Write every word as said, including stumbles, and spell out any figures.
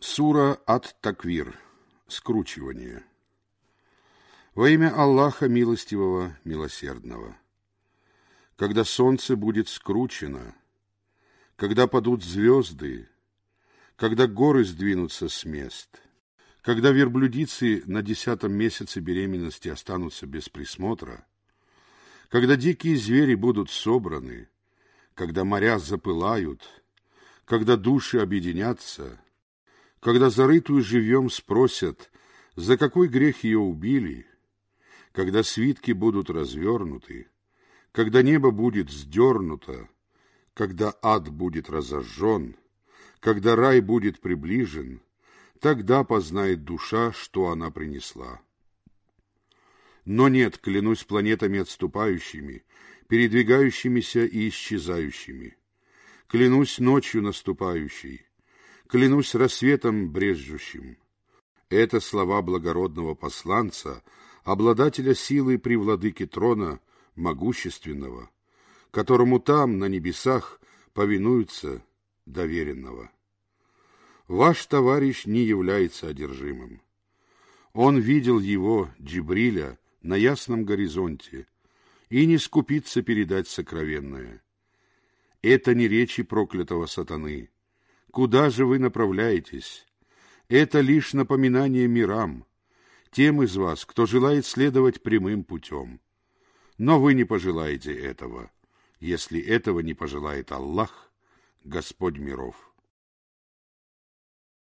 Сура Ат-Таквир. Скручивание. Во имя Аллаха Милостивого, Милосердного. Когда солнце будет скручено, когда падут звезды, когда горы сдвинутся с мест, когда верблюдицы на десятом месяце беременности останутся без присмотра, когда дикие звери будут собраны, когда моря запылают, когда души объединятся, когда зарытую живьем спросят, за какой грех ее убили, когда свитки будут развернуты, когда небо будет сдернуто, когда ад будет разожжен, когда рай будет приближен, тогда познает душа, что она принесла. Но нет, клянусь планетами отступающими, передвигающимися и исчезающими. Клянусь ночью наступающей, клянусь рассветом брезжущим. Это слова благородного посланца, обладателя силы при владыке трона, могущественного, которому там, на небесах, повинуются доверенного. Ваш товарищ не является одержимым. Он видел его, Джибриля, на ясном горизонте, и не скупится передать сокровенное. Это не речи проклятого сатаны. Куда же вы направляетесь? Это лишь напоминание мирам, тем из вас, кто желает следовать прямым путем. Но вы не пожелаете этого, если этого не пожелает Аллах, Господь миров.